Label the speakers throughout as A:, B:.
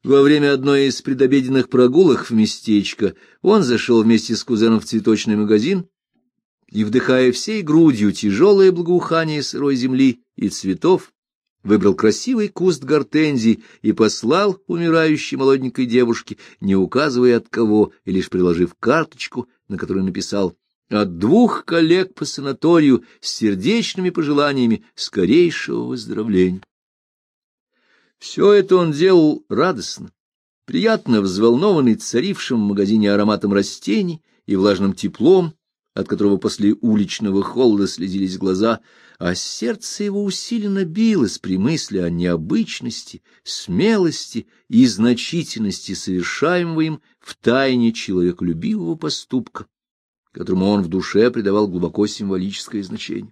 A: Во время одной из предобеденных прогулок в местечко он зашел вместе с кузеном в цветочный магазин и, вдыхая всей грудью тяжелое благоухание сырой земли и цветов, выбрал красивый куст гортензий и послал умирающей молоденькой девушке, не указывая от кого, и лишь приложив карточку, на которой написал: «От 2 коллег по санаторию с сердечными пожеланиями скорейшего выздоровления». Все это он делал радостно, приятно взволнованный царившим в магазине ароматом растений и влажным теплом, от которого после уличного холода слезились глаза, а сердце его усиленно билось при мысли о необычности, смелости и значительности совершаемого им втайне человеколюбивого поступка, которому он в душе придавал глубоко символическое значение.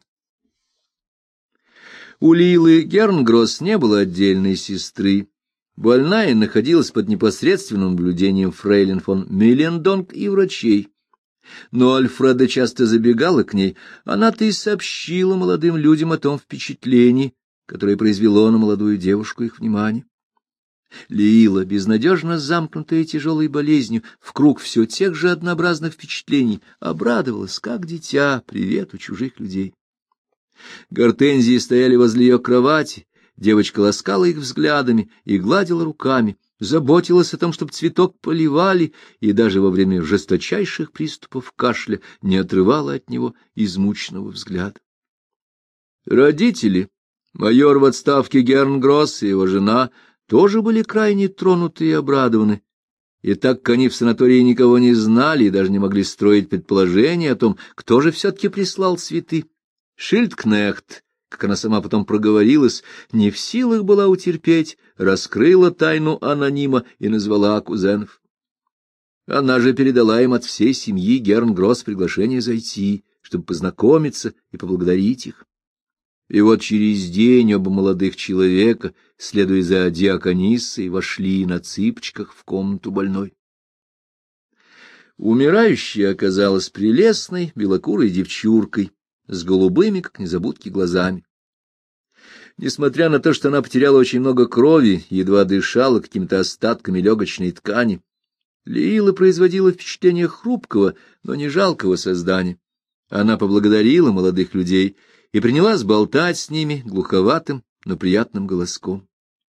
A: У Лилы Гернгросс не было отдельной сестры. Больная находилась под непосредственным наблюдением фрейлин фон Миллендонг и врачей. Но Альфреда часто забегала к ней, она-то и сообщила молодым людям о том впечатлении, которое произвело на молодую девушку их внимание. Лила, безнадежно замкнутая тяжелой болезнью, в круг все тех же однообразных впечатлений, обрадовалась, как дитя, привету чужих людей. Гортензии стояли возле ее кровати, девочка ласкала их взглядами и гладила руками, заботилась о том, чтобы цветок поливали, и даже во время жесточайших приступов кашля не отрывала от него измученного взгляда. Родители, майор в отставке Гернгросс и его жена, тоже были крайне тронуты и обрадованы, и так как они в санатории никого не знали и даже не могли строить предположения о том, кто же все-таки прислал цветы, Шильдкнехт, как она сама потом проговорилась, не в силах была утерпеть, раскрыла тайну анонима и назвала кузенов. Она же передала им от всей семьи Гернгросс приглашение зайти, чтобы познакомиться и поблагодарить их. И вот через день оба молодых человека, следуя за диакониссой, вошли на цыпочках в комнату больной. Умирающая оказалась прелестной белокурой девчуркой, с голубыми, как незабудки, глазами. Несмотря на то, что она потеряла очень много крови, едва дышала какими-то остатками легочной ткани, Лила производила впечатление хрупкого, но не жалкого создания. Она поблагодарила молодых людей и принялась болтать с ними глуховатым, но приятным голоском.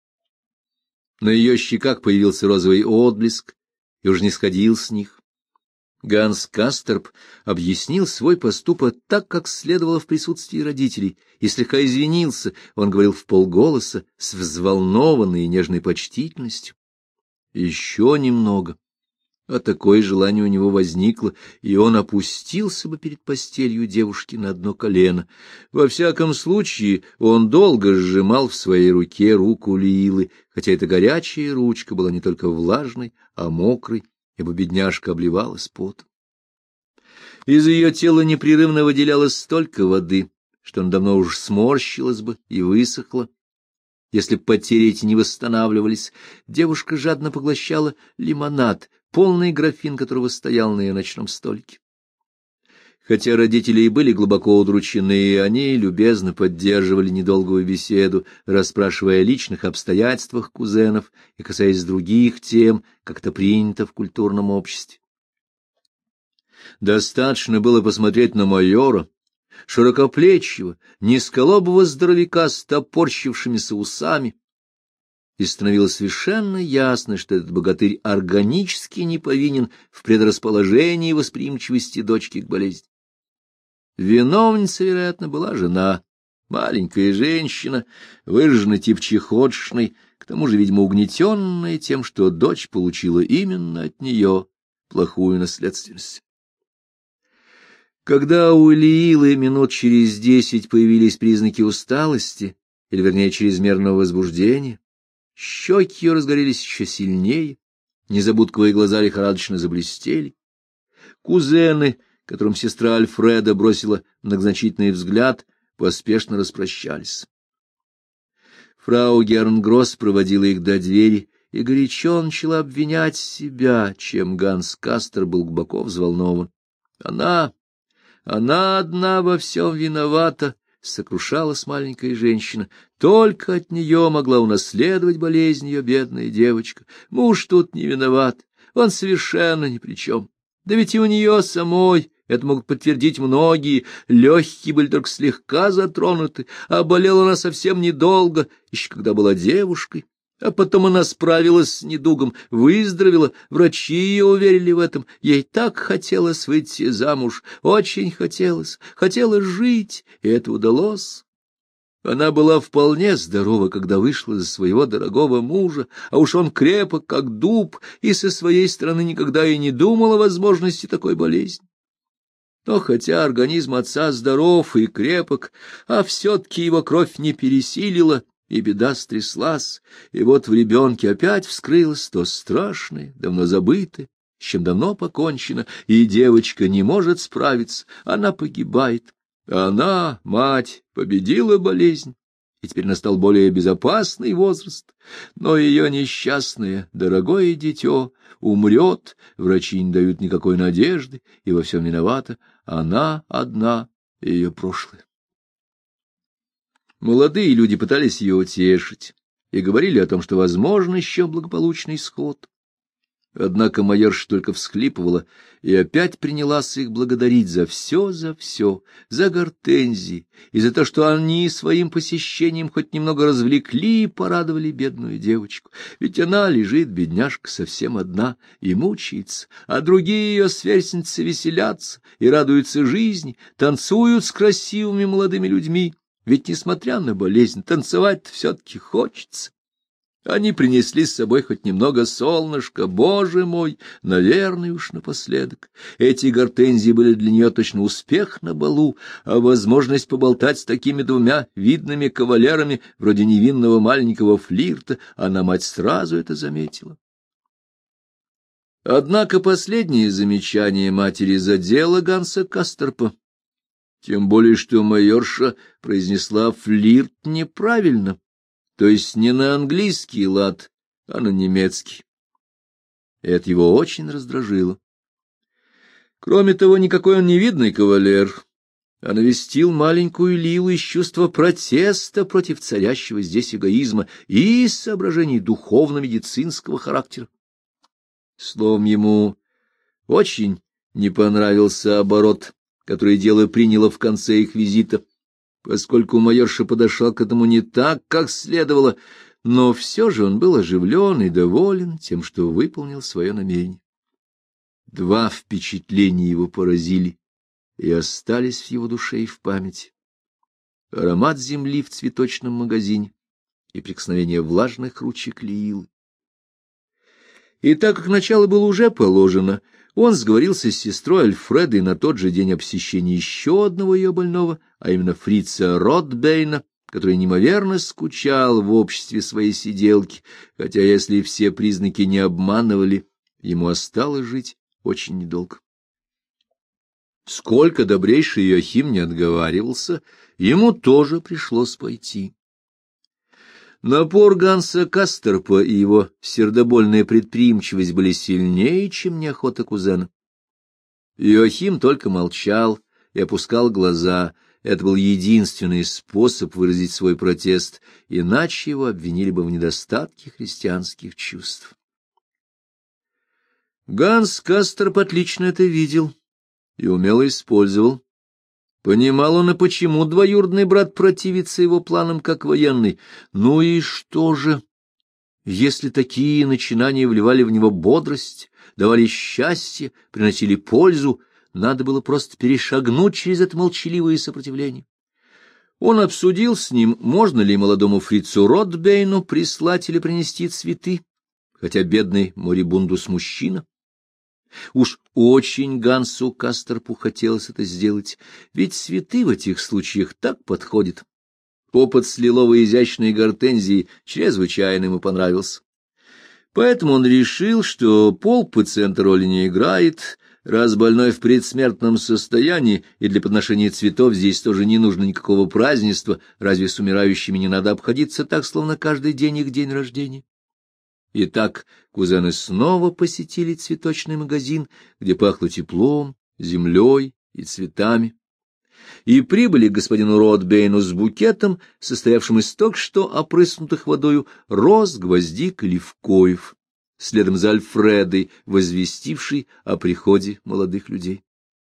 A: На ее щеках появился розовый отблеск и уж не сходил с них. Ганс Касторп объяснил свой поступок так, как следовало в присутствии родителей, и слегка извинился. Он говорил вполголоса, с взволнованной и нежной почтительностью. Еще немного, а такое желание у него возникло, и он опустился бы перед постелью девушки на одно колено. Во всяком случае, он долго сжимал в своей руке руку Лилы, хотя эта горячая ручка была не только влажной, а мокрой, ибо бедняжка обливалась потом. Из ее тела непрерывно выделялось столько воды, что она давно уж сморщилась бы и высохла. Если б потери эти не восстанавливались, девушка жадно поглощала лимонад, полный графин которого стоял на ее ночном столике. Хотя родители и были глубоко удручены, они любезно поддерживали недолгую беседу, расспрашивая о личных обстоятельствах кузенов и касаясь других тем, как это принято в культурном обществе. Достаточно было посмотреть на майора, широкоплечего, низколобого здоровяка с топорщившимися усами, и становилось совершенно ясно, что этот богатырь органически не повинен в предрасположении и восприимчивости дочки к болезни. Виновницей, вероятно, была жена, маленькая женщина, выраженный тип чехотшной, к тому же, видимо, угнетенная тем, что дочь получила именно от нее плохую наследственность. Когда у Лиилы минут через 10 появились признаки усталости, или, вернее, чрезмерного возбуждения, щеки ее разгорелись еще сильнее, незабудковые глаза лихорадочно заблестели. Кузены, которым сестра Альфреда бросила многозначительный взгляд, поспешно распрощались. Фрау Гернгросс проводила их до двери и горячо начала обвинять себя, чем Ганс Кастер был глубоко взволнован. Она одна во всем виновата, сокрушалась маленькая женщина. Только от нее могла унаследовать болезнь ее бедная девочка. Муж тут не виноват, он совершенно ни при чем. Да ведь и у нее самой, это могут подтвердить многие, легкие были только слегка затронуты, а болела она совсем недолго, еще когда была девушкой. А потом она справилась с недугом, выздоровела, врачи ее уверили в этом. Ей так хотелось выйти замуж, очень хотелось жить, и это удалось. Она была вполне здорова, когда вышла за своего дорогого мужа, а уж он крепок, как дуб, и со своей стороны никогда и не думал о возможности такой болезни. Но хотя организм отца здоров и крепок, а все-таки его кровь не пересилила, и беда стряслась, и вот в ребенке опять вскрылось то страшное, давно забытое, с чем давно покончено, и девочка не может справиться, она погибает. А она, мать, победила болезнь, и теперь настал более безопасный возраст, но ее несчастное, дорогое дитё умрет, врачи не дают никакой надежды, и во всем виновата она одна, ее прошлое. Молодые люди пытались ее утешить и говорили о том, что возможен еще благополучный исход. Однако майорша только всхлипывала и опять принялась их благодарить за все, за гортензии и за то, что они своим посещением хоть немного развлекли и порадовали бедную девочку. Ведь она лежит, бедняжка, совсем одна и мучается, а другие ее сверстницы веселятся и радуются жизни, танцуют с красивыми молодыми людьми. Ведь, несмотря на болезнь, танцевать все-таки хочется. Они принесли с собой хоть немного солнышка, боже мой, наверное, уж напоследок. Эти гортензии были для нее точно успех на балу, а возможность поболтать с такими двумя видными кавалерами, вроде невинного маленького флирта, она, мать, сразу это заметила. Однако последнее замечание матери задело Ганса Касторпа. Тем более, что майорша произнесла флирт неправильно, то есть не на английский лад, а на немецкий. Это его очень раздражило. Кроме того, никакой он не видный кавалер, а навестил маленькую Лилу из чувства протеста против царящего здесь эгоизма и из соображений духовно-медицинского характера. Словом, ему очень не понравился оборот, который дело приняло в конце их визита, поскольку майорша подошла к этому не так, как следовало, но все же он был оживлен и доволен тем, что выполнил свое намерение. Два впечатления его поразили и остались в его душе и в памяти: аромат земли в цветочном магазине и прикосновение влажных ручек Лиилы. И так как начало было уже положено, он сговорился с сестрой Альфредой на тот же день о посещении еще одного ее больного, а именно фрица Ротбейна, который неимоверно скучал в обществе своей сиделки, хотя, если все признаки не обманывали, ему осталось жить очень недолго. Сколько добрейший Иоахим не отговаривался, ему тоже пришлось пойти. Напор Ганса Касторпа и его сердобольная предприимчивость были сильнее, чем неохота кузена. Иоахим только молчал и опускал глаза. Это был единственный способ выразить свой протест, иначе его обвинили бы в недостатке христианских чувств. Ганс Касторп отлично это видел и умело использовал. Понимал он и почему двоюродный брат противится его планам как военный. Ну и что же, если такие начинания вливали в него бодрость, давали счастье, приносили пользу, надо было просто перешагнуть через это молчаливое сопротивление. Он обсудил с ним, можно ли молодому фрицу Ротбейну прислать или принести цветы, хотя бедный морибундус мужчина. Уж очень Гансу Касторпу хотелось это сделать, ведь цветы в этих случаях так подходят. Опыт с лиловой изящной гортензией чрезвычайно ему понравился. Поэтому он решил, что пол пациента роли не играет, раз больной в предсмертном состоянии, и для подношения цветов здесь тоже не нужно никакого празднества, разве с умирающими не надо обходиться так, словно каждый день их день рождения? Итак, кузены снова посетили цветочный магазин, где пахло теплом, землей и цветами. и прибыли к господину Ротбейну с букетом, состоявшим из только что опрыснутых водою роз, гвоздик и левкоев, следом за Альфредой, возвестившей о приходе молодых людей.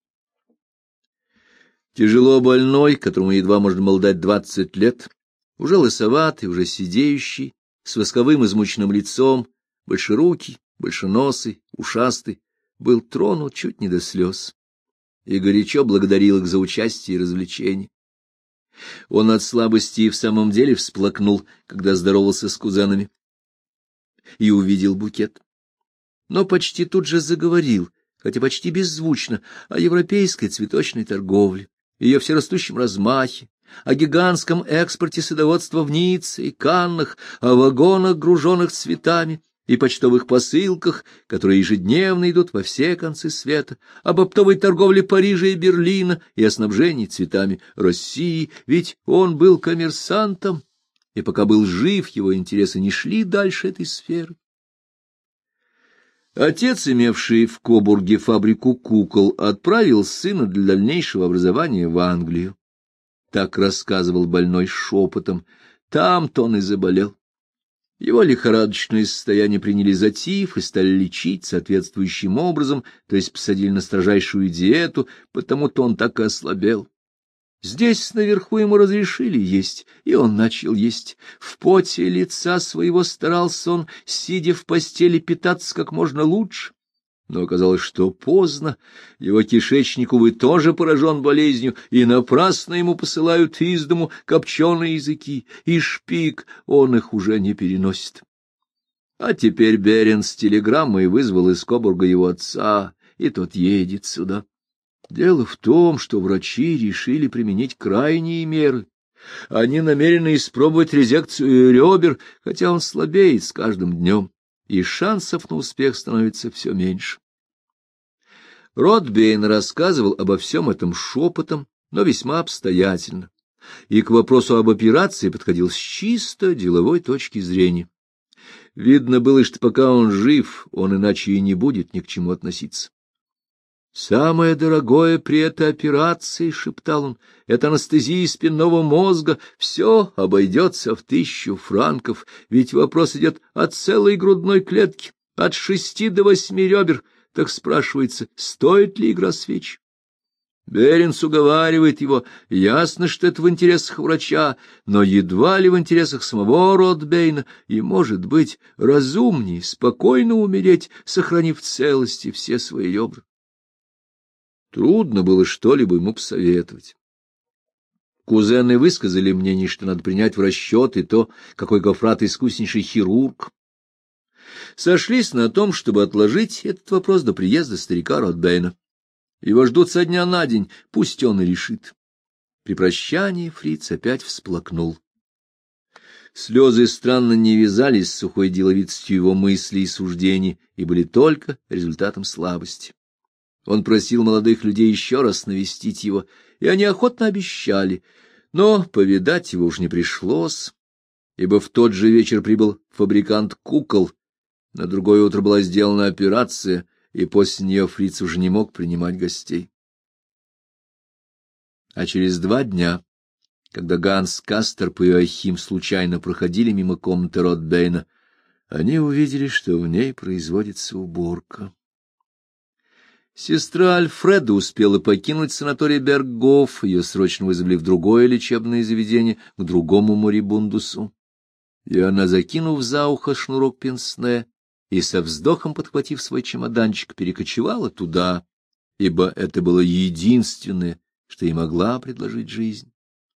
A: Тяжело больной, которому едва можно было дать 20 лет, уже лысоватый, уже сидеющий, с восковым измученным лицом, большерукий, большеносый, ушастый, был тронут чуть не до слез и горячо благодарил их за участие и развлечение. Он от слабости и в самом деле всплакнул, когда здоровался с кузенами, и увидел букет. Но почти тут же заговорил, хотя почти беззвучно, о европейской цветочной торговле, ее всерастущем размахе, о гигантском экспорте садоводства в Ницце и Каннах, о вагонах, груженных цветами, и почтовых посылках, которые ежедневно идут во все концы света, об оптовой торговле Парижа и Берлина и о снабжении цветами России, ведь он был коммерсантом, и пока был жив, его интересы не шли дальше этой сферы. Отец, имевший в Кобурге фабрику кукол, отправил сына для дальнейшего образования в Англию. Так рассказывал больной шепотом, там-то он и заболел. Его лихорадочное состояние приняли за тиф и стали лечить соответствующим образом, то есть посадили на строжайшую диету, потому-то он так и ослабел. Здесь наверху ему разрешили есть, и он начал есть. В поте лица своего старался он, сидя в постели, питаться как можно лучше. Но оказалось, что поздно, его кишечник, увы, тоже поражен болезнью, и напрасно ему посылают из дому копченые языки, и шпик, он их уже не переносит. А теперь Берен с телеграммой вызвал из Кобурга его отца, и тот едет сюда. Дело в том, что врачи решили применить крайние меры. Они намерены испробовать резекцию ребер, хотя он слабеет с каждым днем, и шансов на успех становится все меньше. Ротбейн рассказывал обо всем этом шепотом, но весьма обстоятельно, и к вопросу об операции подходил с чисто деловой точки зрения. Видно было, что пока он жив, он иначе и не будет ни к чему относиться. «Самое дорогое при этой операции, — шептал он, — это анестезия спинного мозга, все обойдется в 1000 франков, ведь вопрос идет о целой грудной клетке, от 6 до 8 ребер, так спрашивается, стоит ли игра свеч?» Беренс уговаривает его, ясно, что это в интересах врача, но едва ли в интересах самого Ротбейна, и, может быть, разумнее спокойно умереть, сохранив в целости все свои ребра. Трудно было что-либо ему посоветовать. Кузены высказали мнение, что надо принять в расчет и то, какой Гоффрат искуснейший хирург. Сошлись на том, чтобы отложить этот вопрос до приезда старика Ротбейна. Его ждут со дня на день, пусть он и решит. При прощании фриц опять всплакнул. Слезы странно не вязались с сухой деловитостью его мыслей и суждений и были только результатом слабости. Он просил молодых людей еще раз навестить его, и они охотно обещали, но повидать его уж не пришлось, ибо в тот же вечер прибыл фабрикант кукол, на другое утро была сделана операция, и после нее фриц уже не мог принимать гостей. А через 2 дня, когда Ганс Касторп и Иоахим случайно проходили мимо комнаты Ротбейна, они увидели, что в ней производится уборка. Сестра Альфреда успела покинуть санаторий Берггоф, ее срочно вызвали в другое лечебное заведение, к другому морибундусу. И она, закинув за ухо шнурок пенсне и со вздохом подхватив свой чемоданчик, перекочевала туда, ибо это было единственное, что ей могла предложить жизнь.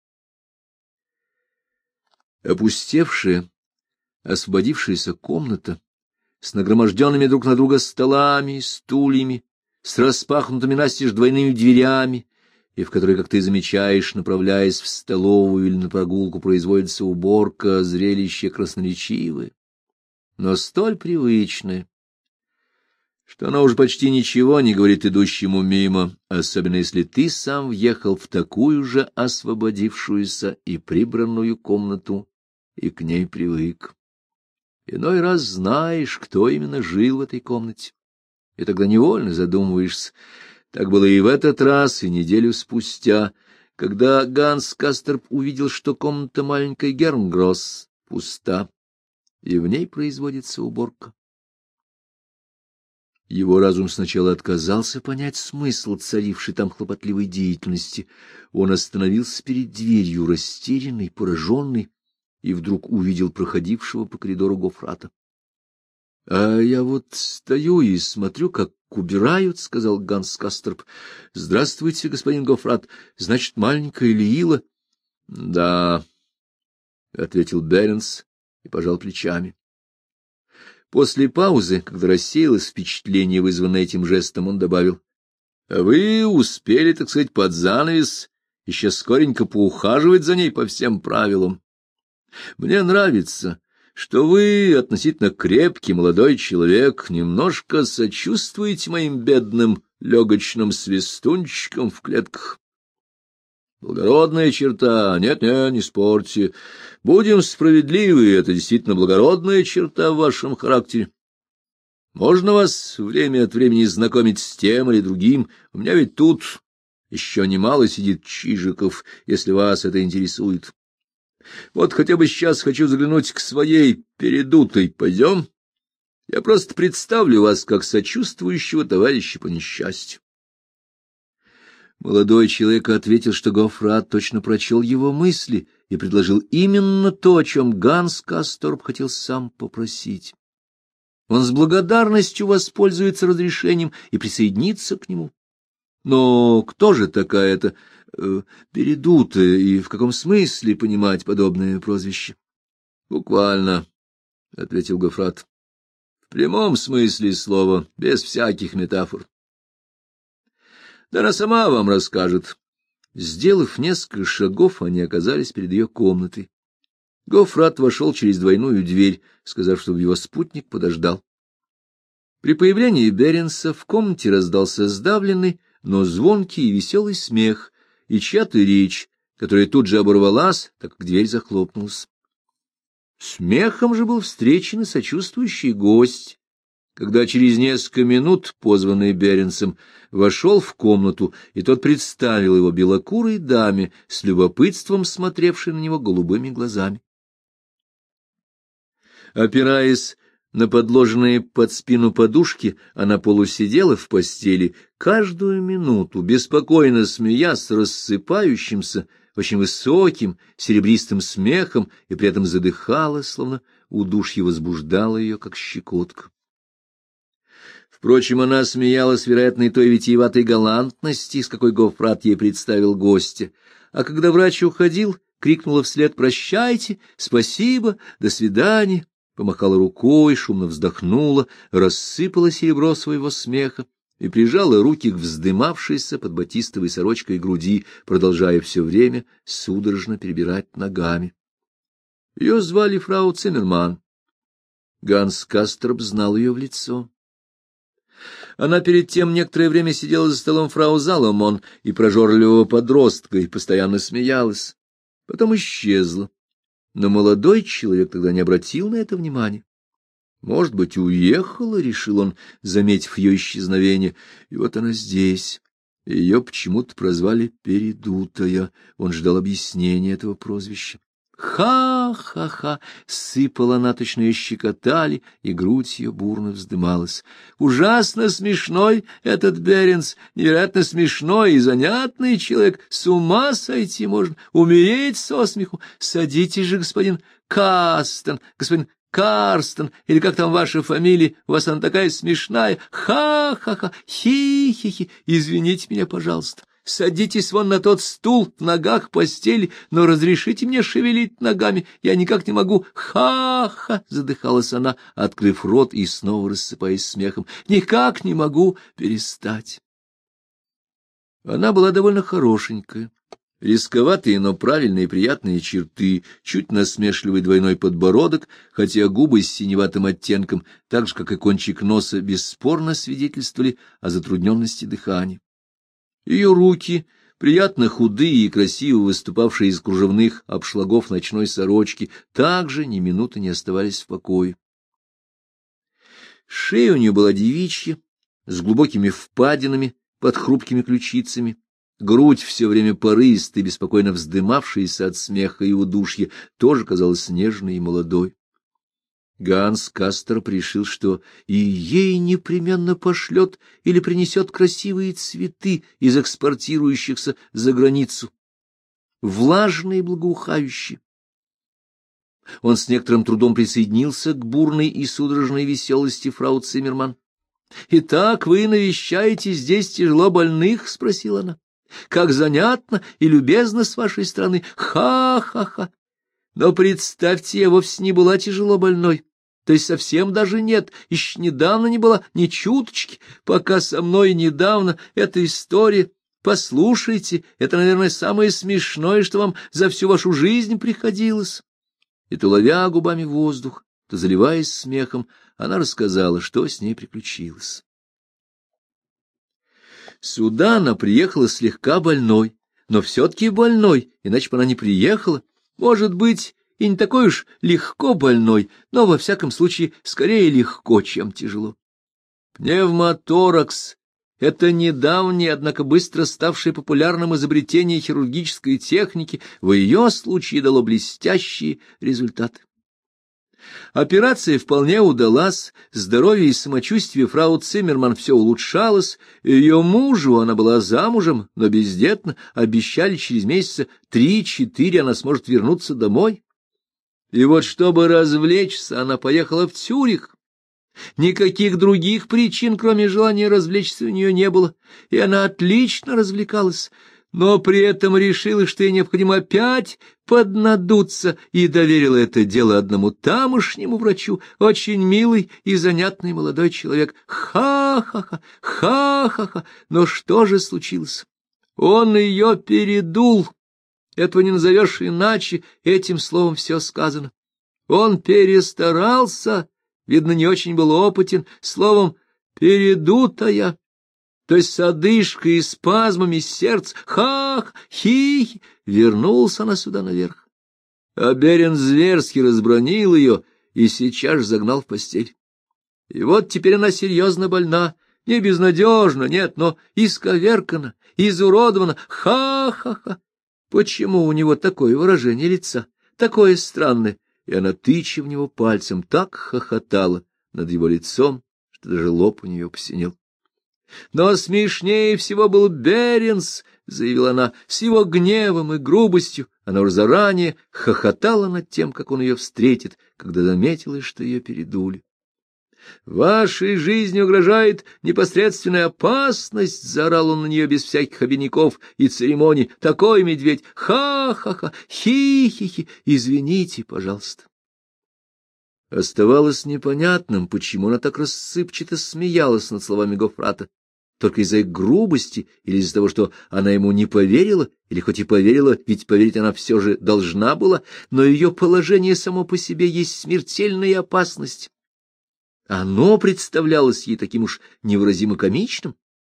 A: Опустевшая, освободившаяся комната с нагроможденными друг на друга столами и стульями, с распахнутыми настежь двойными дверями, и в которой, как ты замечаешь, направляясь в столовую или на прогулку, производится уборка, зрелище красноречивое, но столь привычное, что она уже почти ничего не говорит идущему мимо, особенно если ты сам въехал в такую же освободившуюся и прибранную комнату и к ней привык. Иной раз знаешь, кто именно жил в этой комнате, и тогда невольно задумываешься. Так было и в этот раз, и неделю спустя, когда Ганс Касторп увидел, что комната маленькой Гернгросс пуста, и в ней производится уборка. Его разум сначала отказался понять смысл царившей там хлопотливой деятельности. Он остановился перед дверью, растерянный, пораженный, и вдруг увидел проходившего по коридору Гофрата. — А я вот стою и смотрю, как убирают, — сказал Ганс Касторп. — Здравствуйте, господин Гофрат. Значит, маленькая Лиила? — Да, — ответил Беренс и пожал плечами. После паузы, когда рассеялось впечатление, вызванное этим жестом, он добавил: — А вы успели, так сказать, под занавес еще скоренько поухаживать за ней по всем правилам. Мне нравится, что вы, относительно крепкий молодой человек, немножко сочувствуете моим бедным легочным свистунчикам в клетках. Благородная черта, нет-нет, не спорьте. Будем справедливы, это действительно благородная черта в вашем характере. Можно вас время от времени знакомить с тем или другим. У меня ведь тут еще немало сидит чижиков, если вас это интересует. Вот хотя бы сейчас хочу заглянуть к своей передутой. Пойдем? Я просто представлю вас как сочувствующего товарища по несчастью. Молодой человек ответил, что Гофрат точно прочел его мысли и предложил именно то, о чем Ганс Касторп хотел сам попросить. Он с благодарностью воспользуется разрешением и присоединится к нему. Но кто же такая-то передутая, и в каком смысле понимать подобное прозвище? — Буквально, — ответил Гофрат, — в прямом смысле слова, без всяких метафор. Да она сама вам расскажет. Сделав несколько шагов, они оказались перед ее комнатой. Гофрат вошел через двойную дверь, сказав, чтобы его спутник подождал. При появлении Беренса в комнате раздался сдавленный, но звонкий и веселый смех, и чья-то речь, которая тут же оборвалась, так как дверь захлопнулась. Смехом же был встречен и сочувствующий гость, когда через несколько минут, позванный Беренсом, вошел в комнату, и тот представил его белокурой даме, с любопытством смотревшей на него голубыми глазами. Опираясь на подложенные под спину подушки, она полусидела в постели, каждую минуту, беспокойно смеясь рассыпающимся, очень высоким, серебристым смехом, и при этом задыхалась, словно удушье возбуждало ее, как щекотка. Впрочем, она смеялась, вероятно, и той витиеватой галантности, с какой Гофрат ей представил гостя, а когда врач уходил, крикнула вслед: «Прощайте, спасибо, до свидания», помахала рукой, шумно вздохнула, рассыпала серебро своего смеха и прижала руки к вздымавшейся под батистовой сорочкой груди, продолжая все время судорожно перебирать ногами. Ее звали фрау Циммерман. Ганс Касторп знал ее в лицо. Она перед тем некоторое время сидела за столом фрау Заломон и прожорливого подростка и постоянно смеялась. Потом исчезла. Но молодой человек тогда не обратил на это внимания. Может быть, уехала, — решил он, заметив ее исчезновение. И вот она здесь. Ее почему-то прозвали Передутая. Он ждал объяснения этого прозвища. «Ха-ха-ха!» — сыпала она, точно ее щекотали, и грудь ее бурно вздымалась. «Ужасно смешной этот Беренс, невероятно смешной и занятный человек, с ума сойти можно, умереть со смеху. Садитесь же, господин Кастон, господин Карстон, или как там ваша фамилия, у вас она такая смешная. Ха-ха-ха, хи-хи-хи, извините меня, пожалуйста. Садитесь вон на тот стул, в ногах постели, но разрешите мне шевелить ногами, я никак не могу. Ха-ха, задыхалась она, открыв рот и снова рассыпаясь смехом. Никак не могу перестать. Она была довольно хорошенькая. Рисковатые, но правильные и приятные черты, чуть насмешливый двойной подбородок, хотя губы с синеватым оттенком, так же, как и кончик носа, бесспорно свидетельствовали о затрудненности дыхания. Ее руки, приятно худые и красиво выступавшие из кружевных обшлагов ночной сорочки, также ни минуты не оставались в покое. Шея у нее была девичья, с глубокими впадинами под хрупкими ключицами, Грудь, все время порывистая, беспокойно вздымавшаяся от смеха и удушья, тоже казалась нежной и молодой. Ганс Касторп решил, что и ей непременно пошлет или принесет красивые цветы из экспортирующихся за границу, влажные и благоухающие. Он с некоторым трудом присоединился к бурной и судорожной веселости фрау Циммерман. — Итак, вы навещаете здесь тяжело больных? — спросила она. — Как занятно и любезно с вашей стороны. Ха-ха-ха! Но представьте, я вовсе не была тяжело больной. То есть совсем даже нет, еще недавно не была ни чуточки, пока со мной недавно эта история. Послушайте, это, наверное, самое смешное, что вам за всю вашу жизнь приходилось. И то ловя губами воздух, то заливаясь смехом, она рассказала, что с ней приключилось. Сюда она приехала слегка больной, но все-таки больной, иначе бы она не приехала. Может быть, и не такой уж легко больной, но, во всяком случае, скорее легко, чем тяжело. Пневмоторакс — это недавнее, однако быстро ставшее популярным изобретение хирургической техники, в ее случае дало блестящие результаты. Операция вполне удалась, здоровье и самочувствие фрау Циммерман все улучшалось, ее мужу, она была замужем, но бездетна, обещали через месяца 3-4 она сможет вернуться домой. И вот, чтобы развлечься, она поехала в Цюрих. Никаких других причин, кроме желания развлечься, у нее не было, и она отлично развлекалась, но при этом решила, что ей необходимо опять поднадуться, и доверила это дело одному тамошнему врачу, очень милый и занятный молодой человек. Ха-ха-ха, ха-ха-ха, но что же случилось? Он ее передул. Этого не назовешь иначе, этим словом все сказано. Он перестарался, видно, не очень был опытен, словом, передутая, то есть с одышкой и спазмами сердца, хах, хи, вернулся она сюда наверх. А Берен зверски разбранил ее и сейчас же загнал в постель. И вот теперь она серьезно больна, не безнадежна, нет, но исковеркана, изуродована, ха-ха-ха. Почему у него такое выражение лица, такое странное? И она, тыча в него пальцем, так хохотала над его лицом, что даже лоб у нее посинел. Но смешнее всего был Беренс, — заявила она, — с его гневом и грубостью. Она уже заранее хохотала над тем, как он ее встретит, когда заметила, что ее передули. — Вашей жизни угрожает непосредственная опасность, — заорал он на нее без всяких обиняков и церемоний. — Такой медведь! Ха-ха-ха! Хи-хи-хи! Извините, пожалуйста. Оставалось непонятным, почему она так рассыпчато смеялась над словами Гоффрата. Только из-за их грубости или из-за того, что она ему не поверила, или хоть и поверила, ведь поверить она все же должна была, но ее положение само по себе есть смертельная опасность. Оно представлялось ей таким уж невыразимо комичным.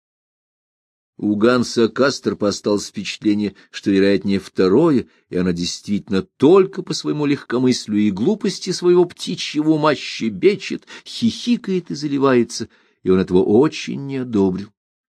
A: У Ганса Касторпа осталось впечатление, что, вероятнее, второе, и она действительно только по своему легкомыслию и глупости своего птичьего ума щебечет, хихикает и заливается, и он этого очень не одобрил.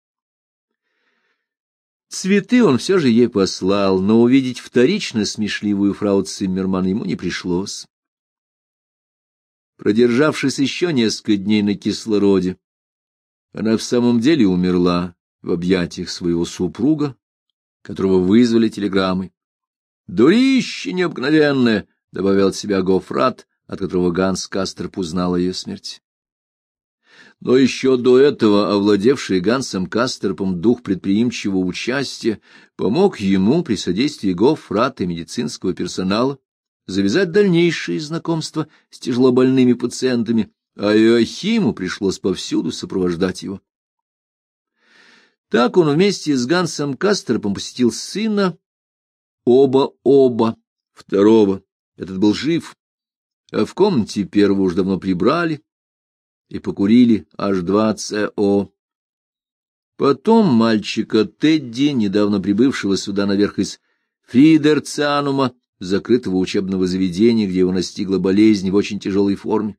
A: Цветы он все же ей послал, но увидеть вторично смешливую фрау Циммерман ему не пришлось. Продержавшись еще несколько дней на кислороде, она в самом деле умерла в объятиях своего супруга, которого вызвали телеграммой. «Дурище необыкновенное!» — добавил от себя Гоффрат, от которого Ганс Касторп узнал о ее смерти. Но еще до этого овладевший Гансом Касторпом дух предприимчивого участия помог ему при содействии Гоффрата и медицинского персонала завязать дальнейшие знакомства с тяжелобольными пациентами, а Иоахиму пришлось повсюду сопровождать его. Так он вместе с Гансом Касторпом посетил сына оба, второго. Этот был жив, а в комнате первого уж давно прибрали и покурили H2CO. Потом мальчика Тедди, недавно прибывшего сюда наверх из Фридерцианума, закрытого учебного заведения, где его настигла болезнь в очень тяжелой форме.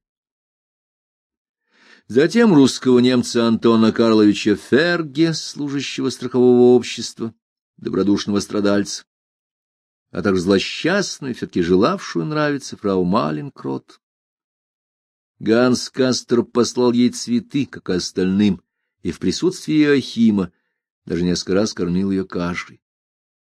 A: Затем русского немца Антона Карловича Ферге, служащего страхового общества, добродушного страдальца, а также злосчастную, все-таки желавшую нравиться фрау Маленкрот. Ганс Касторп послал ей цветы, как и остальным, и в присутствии Иоахима даже несколько раз кормил ее кашей.